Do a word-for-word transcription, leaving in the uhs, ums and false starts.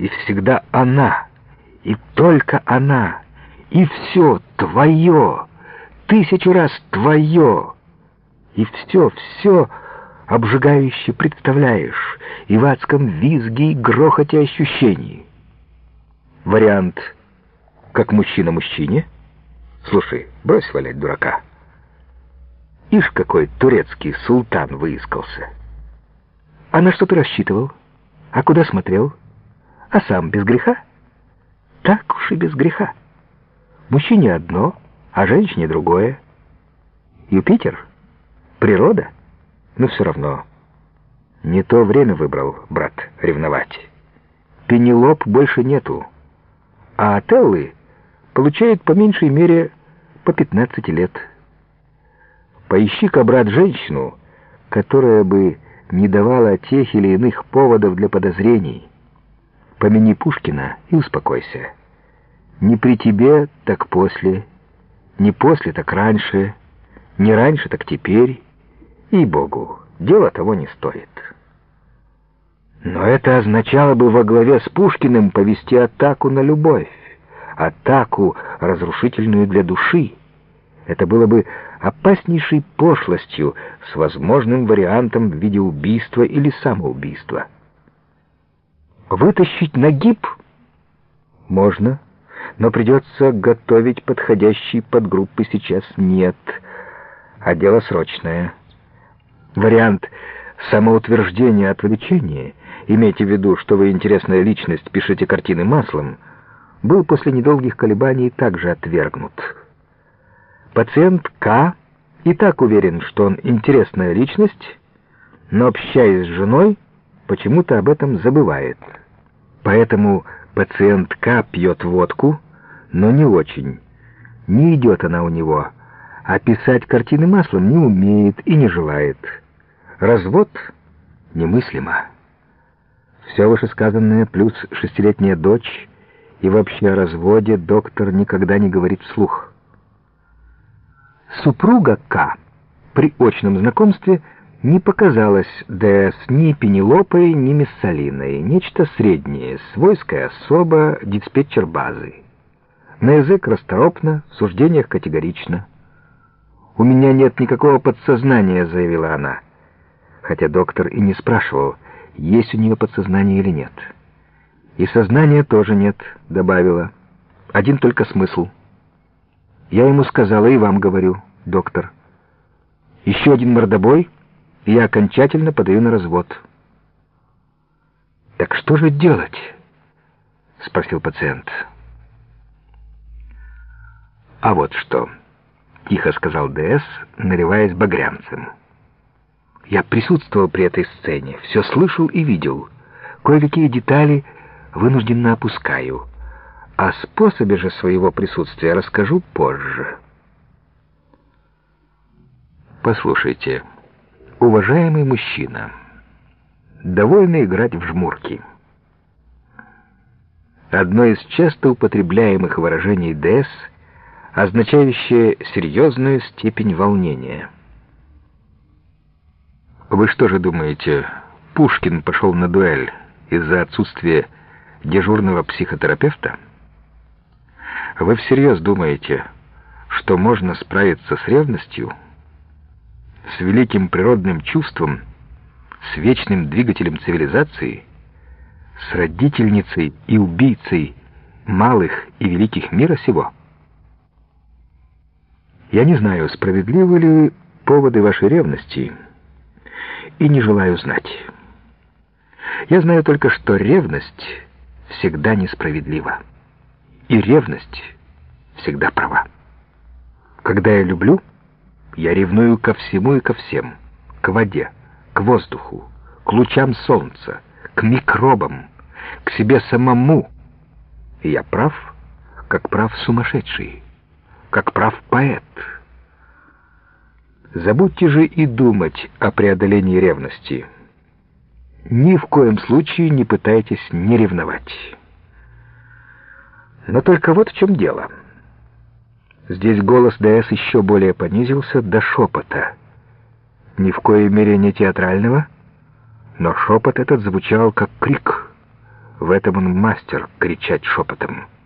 И всегда она, и только она, и все твое, тысячу раз твое. И все, все обжигающе представляешь, и в адском визге и грохоте ощущений. Вариант «как мужчина мужчине». Слушай, брось валять дурака. Ишь, какой турецкий султан выискался. А на что ты рассчитывал? А куда смотрел? А сам без греха? Так уж и без греха. Мужчине одно, а женщине другое. Юпитер? Природа? Но все равно. Не то время выбрал, брат, ревновать. Пенелоп больше нету. А Отеллы получает по меньшей мере по пятнадцать лет. Поищи-ка, брат, женщину, которая бы не давала тех или иных поводов для подозрений. Помяни Пушкина и успокойся. Не при тебе, так после, не после, так раньше, не раньше, так теперь. И-богу, дело того не стоит. Но это означало бы во главе с Пушкиным повести атаку на любовь, атаку, разрушительную для души. Это было бы опаснейшей пошлостью с возможным вариантом в виде убийства или самоубийства. Вытащить на гиб можно, но придется готовить подходящие подгруппы сейчас нет, а дело срочное. Вариант самоутверждения отвлечения, имейте в виду, что вы интересная личность, пишете картины маслом, был после недолгих колебаний также отвергнут. Пациент К и так уверен, что он интересная личность, но, общаясь с женой, почему-то об этом забывает. Поэтому пациент К пьет водку, но не очень. Не идет она у него, а писать картины маслом не умеет и не желает. Развод немыслимо. Все вышесказанное плюс шестилетняя дочь, и вообще о разводе доктор никогда не говорит вслух. Супруга К при очном знакомстве не показалась ДС ни Пенелопой, ни Мессалиной, нечто среднее, свойская особа, диспетчер базы. На язык расторопно, в суждениях категорично. «У меня нет никакого подсознания», — заявила она, хотя доктор и не спрашивал, есть у нее подсознание или нет. «И сознания тоже нет», — добавила, — «один только смысл». Я ему сказала, и вам говорю, доктор. Еще один мордобой, и я окончательно подаю на развод. «Так что же делать?» — спросил пациент. «А вот что», — тихо сказал ДС, наливаясь багрянцем. «Я присутствовал при этой сцене, все слышал и видел. Кое-какие детали вынужденно опускаю. О способе же своего присутствия расскажу позже». Послушайте, уважаемый мужчина, довольно играть в жмурки. Одно из часто употребляемых выражений ДС, означающее серьезную степень волнения. Вы что же думаете, Пушкин пошел на дуэль из-за отсутствия дежурного психотерапевта? Вы всерьез думаете, что можно справиться с ревностью, с великим природным чувством, с вечным двигателем цивилизации, с родительницей и убийцей малых и великих мира сего? Я не знаю, справедливы ли поводы вашей ревности, и не желаю знать. Я знаю только, что ревность всегда несправедлива, и ревность всегда права. Когда я люблю, я ревную ко всему и ко всем, к воде, к воздуху, к лучам солнца, к микробам, к себе самому. И я прав, как прав сумасшедший, как прав поэт. Забудьте же и думать о преодолении ревности. Ни в коем случае не пытайтесь не ревновать. Но только вот в чем дело. Здесь голос ДС еще более понизился до шепота. Ни в коей мере не театрального, но шепот этот звучал как крик. В этом он мастер кричать шепотом.